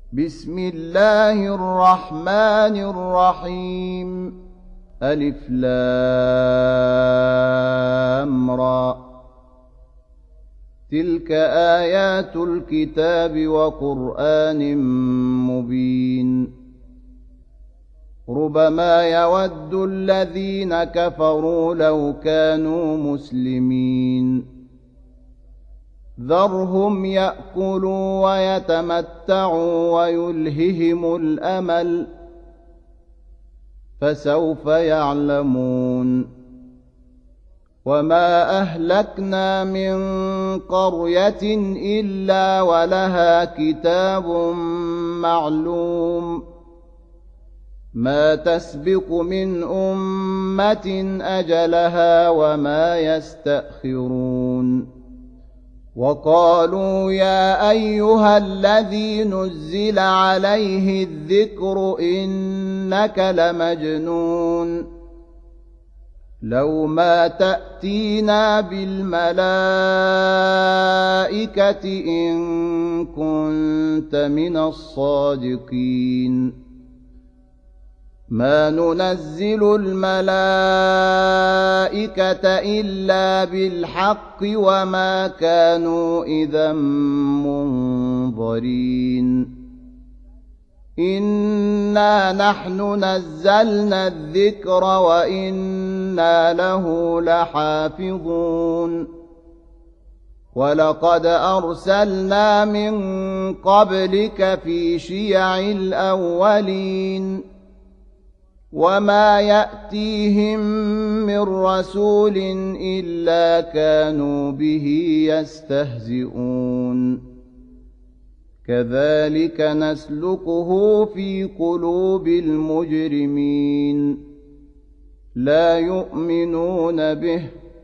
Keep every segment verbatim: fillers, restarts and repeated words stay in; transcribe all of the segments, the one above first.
بسم الله الرحمن الرحيم ألف لام را تلك آيات الكتاب وقرآن مبين ربما يود الذين كفروا لو كانوا مسلمين ذرهم يأكلوا ويتمتعوا ويلههم الأمل فسوف يعلمون وما أهلكنا من قرية إلا ولها كتاب معلوم ما تسبق من أمة أجلها وما يستأخرون وقالوا يا أيها الذي نزل عليه الذكر إنك لمجنون لو ما تأتينا بالملائكة إن كنت من الصادقين ما ننزل الملائكة إلا بالحق وما كانوا إذا منظرين إنا نحن نزلنا الذكر وإنا له لحافظون ولقد أرسلنا من قبلك في شيع الأولين وما يأتيهم من رسول إلا كانوا به يستهزئون كذلك نسلكه في قلوب المجرمين لا يؤمنون به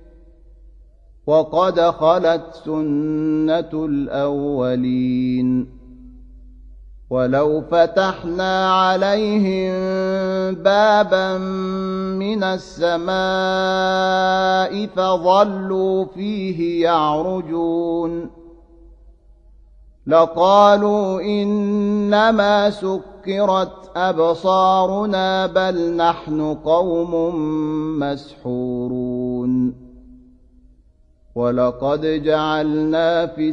وقد خلت سنة الأولين ولو فتحنا عليهم بابا من السماء فظلوا فيه يعرجون لقالوا إنما سكرت أبصارنا بل نحن قوم مسحورون ولقد جعلنا في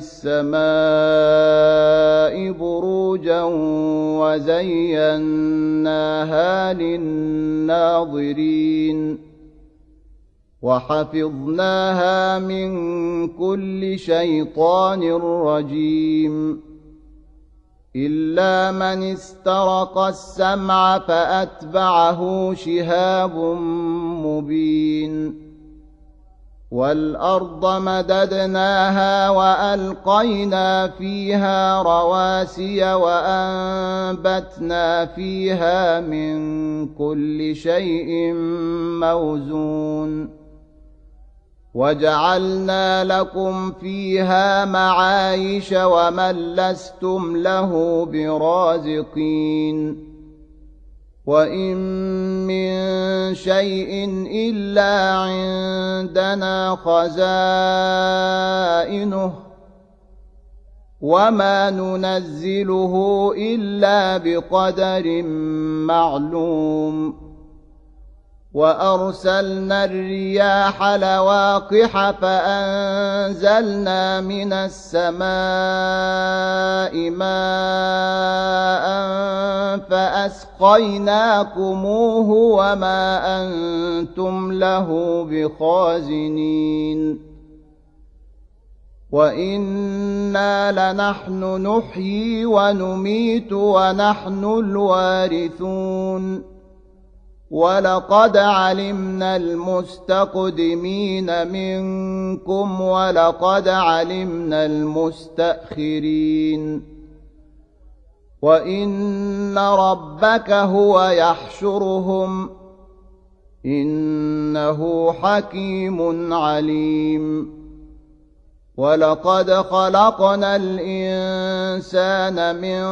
السماء بروجا وزيناها للناظرين وحفظناها من كل شيطان رجيم إلا من استرق السمع فأتبعه شهاب مبين والأرض مددناها وألقينا فيها رواسي وأنبتنا فيها من كل شيء موزون وجعلنا لكم فيها معايش ومن لستم له برازقين وإن من شيء إلا عندنا خزائنه وما ننزله إلا بقدر معلوم وأرسلنا الرياح لواقح فأنزلنا من السماء ماء فأسقيناكموه وما أنتم له بخازنين وإنا لنحن نحيي ونميت ونحن الوارثون ولقد علمنا المستقدمين منكم ولقد علمنا المستأخرين وإن ربك هو يحشرهم إنه حكيم عليم ولقد خلقنا الإنسان من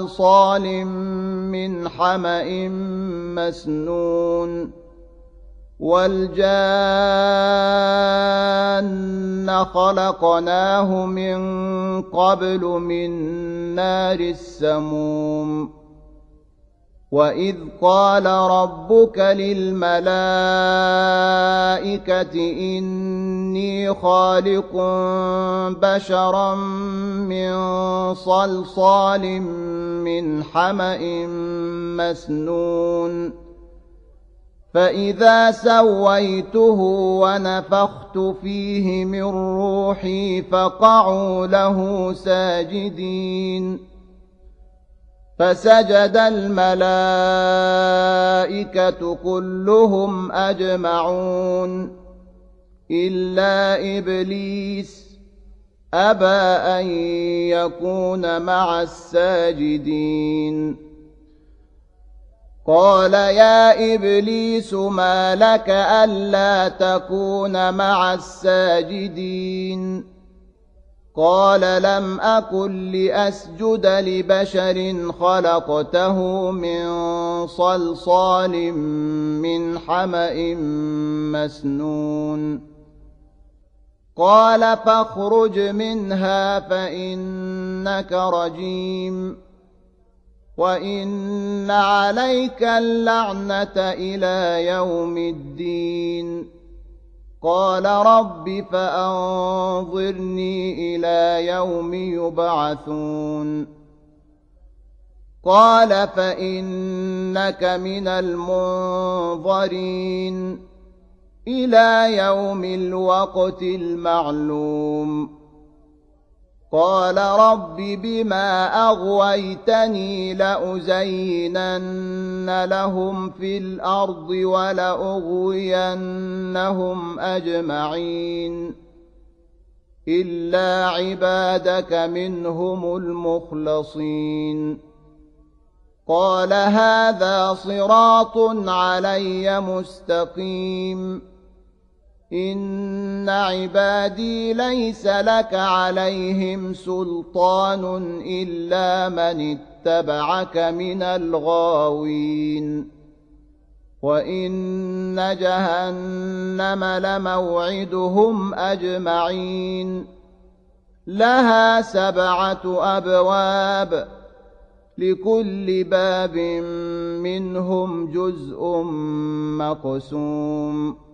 صلصال من حمأ مسنون والجان خلقناه من قبل من نار السموم وإذ قال ربك للملائكة إني خالق بشرا من صلصال من حمأ مسنون فإذا سويته ونفخت فيه من روحي فقعوا له ساجدين فسجد الملائكة كلهم أجمعون إلا إبليس أبى أن يكون مع الساجدين قال يا إبليس ما لك ألا تكون مع الساجدين قال لم أكن لأسجد لبشر خلقته من صلصال من حمأ مسنون قال فاخرج منها فإنك رجيم وإن عليك اللعنة إلى يوم الدين قال رب فأنظرني إلى يوم يبعثون قال فإنك من المنظرين إلى يوم الوقت المعلوم قال رب بما أغويتني لأزينن لهم في الأرض ولأغوينهم أجمعين إلا عبادك منهم المخلصين قال هذا صراط علي مستقيم إن عبادي ليس لك عليهم سلطان إلا من اتبعك من الغاوين وإن جهنم لموعدهم أجمعين لها سبعة أبواب لكل باب منهم جزء مقسوم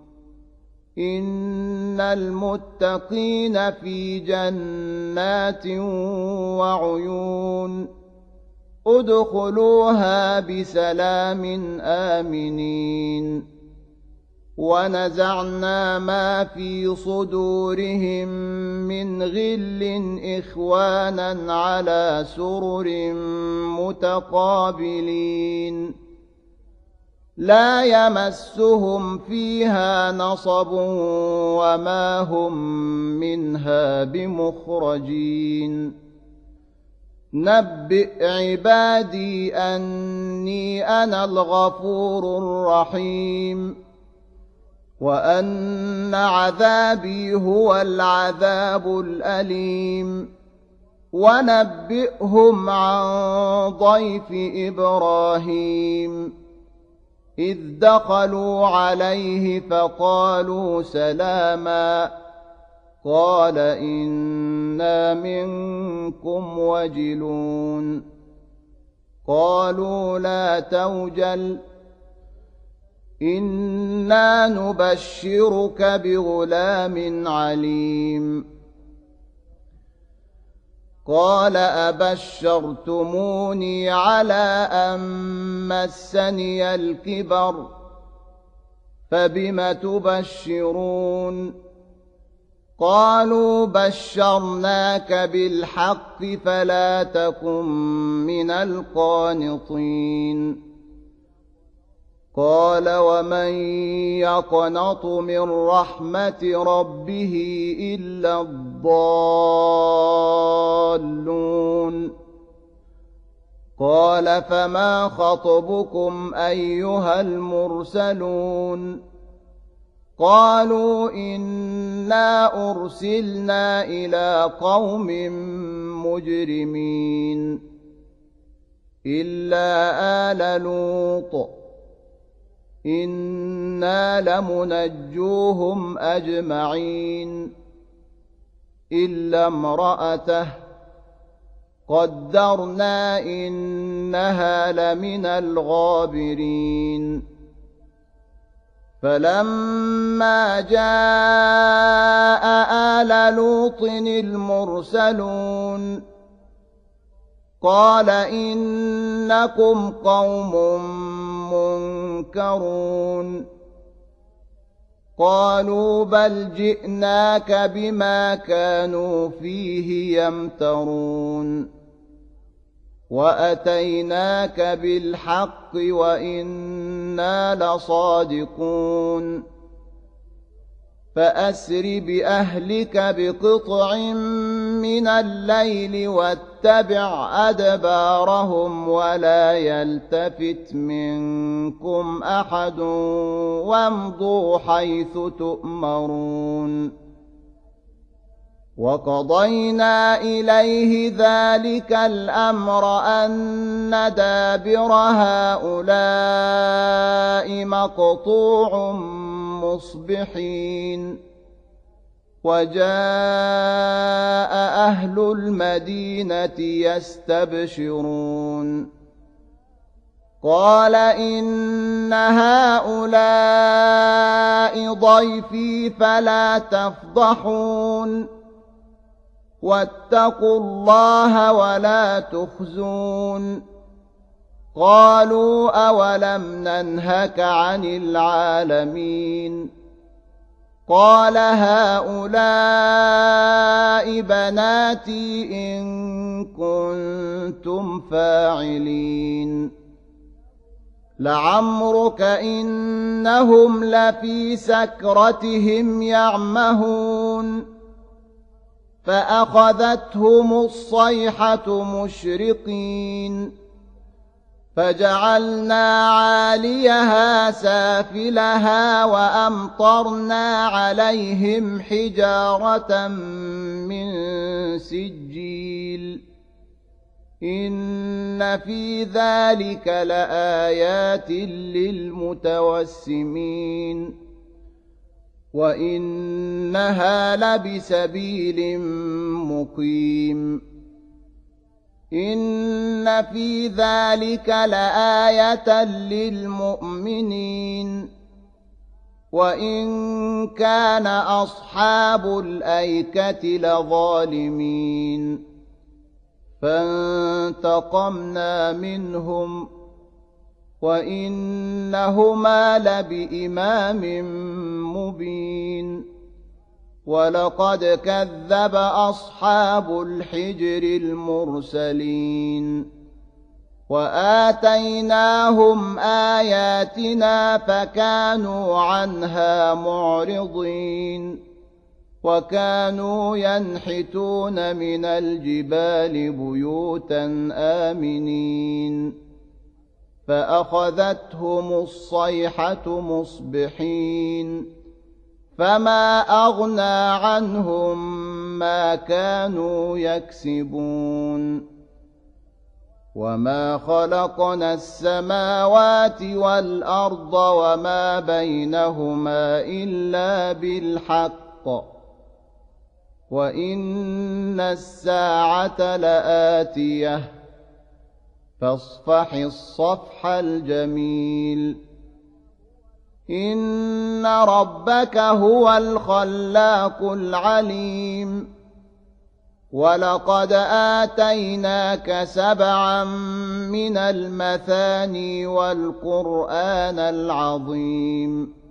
إن المتقين في جنات وعيون ادخلوها بسلام آمنين ونزعنا ما في صدورهم من غل إخوانا على سرر متقابلين لا يمسهم فيها نصب وما هم منها بمخرجين نبئ عبادي أني أنا الغفور الرحيم وأن عذابي هو العذاب الأليم ونبئهم عن ضيف إبراهيم إذ دخلوا عليه فقالوا سلاما قال إنا منكم وجلون قالوا لا توجل إنا نبشرك بغلام عليم قال أبشرتموني على أن مسني الكبر فبم تبشرون قالوا بشرناك بالحق فلا تكن من القانطين قال ومن يقنط من رحمة ربه إلا الضالون قال فما خطبكم أيها المرسلون قالوا إنا أرسلنا إلى قوم مجرمين إلا آل لوط إنا لمنجوهم أجمعين إلا امرأته قدرنا إنها لمن الغابرين فلما جاء آل لوط المرسلون قال إنكم قوم منكرون قالوا بل جئناك بما كانوا فيه يمترون وأتيناك بالحق وإنا لصادقون فأسر بأهلك بقطع من الليل واتبع أدبارهم ولا يلتفت منكم أحد وامضوا حيث تؤمرون وقضينا إليه ذلك الأمر أن دابر هؤلاء مقطوع مصبحين وجاء أهل المدينة يستبشرون قال إن هؤلاء ضيفي فلا تفضحون واتقوا الله ولا تخزون قالوا أولم ننهك عن العالمين قال هؤلاء بناتي إن كنتم فاعلين لعمرك إنهم لفي سكرتهم يعمهون فأخذتهم الصيحة مشرقين فجعلنا عاليها سافلها وأمطرنا عليهم حجارة من سجيل إن في ذلك لآيات للمتوسمين وإنها لبسبيل مقيم إن في ذلك لآية للمؤمنين وإن كان أصحاب الأيكة لظالمين فانتقمنا منهم وإنهما لبإمام مبين ولقد كذب أصحاب الحجر المرسلين وآتيناهم آياتنا فكانوا عنها معرضين وكانوا ينحتون من الجبال بيوتا آمنين فأخذتهم الصيحة مصبحين فما أغنى عنهم ما كانوا يكسبون وما خلقنا السماوات والأرض وما بينهما إلا بالحق وإن الساعة لآتية فاصفح الصفح الجميل إن ربك هو الخلاق العليم ولقد آتيناك سبعا من المثاني والقرآن العظيم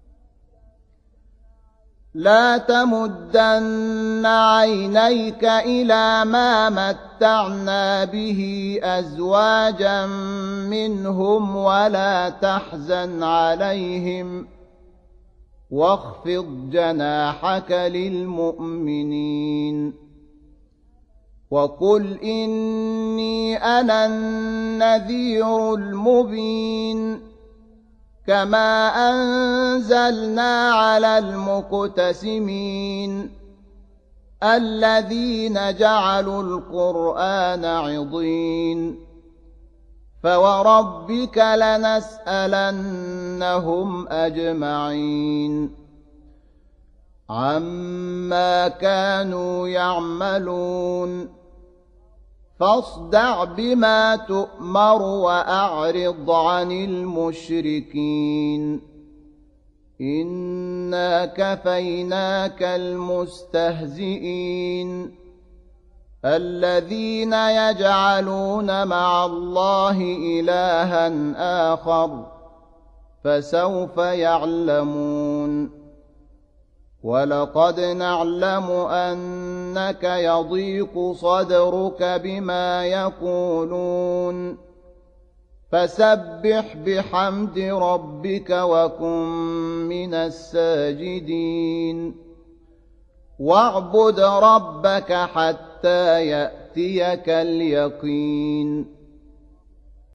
لا تمدن عينيك إلى ما متعنا به أزواجا منهم ولا تحزن عليهم واخفض جناحك للمؤمنين وقل إني أنا النذير المبين كما أنزلنا على المقتسمين الذين جعلوا القرآن عضين فوربك لنسألنهم أجمعين عما كانوا يعملون فاصدع بما تؤمر وأعرض عن المشركين إنا كفيناك المستهزئين الذين يجعلون مع الله إلها آخر فسوف يعلمون ولقد نعلم أنك يضيق صدرك بما يقولون فسبح بحمد ربك وكن من الساجدين واعبد ربك حتى يأتيك اليقين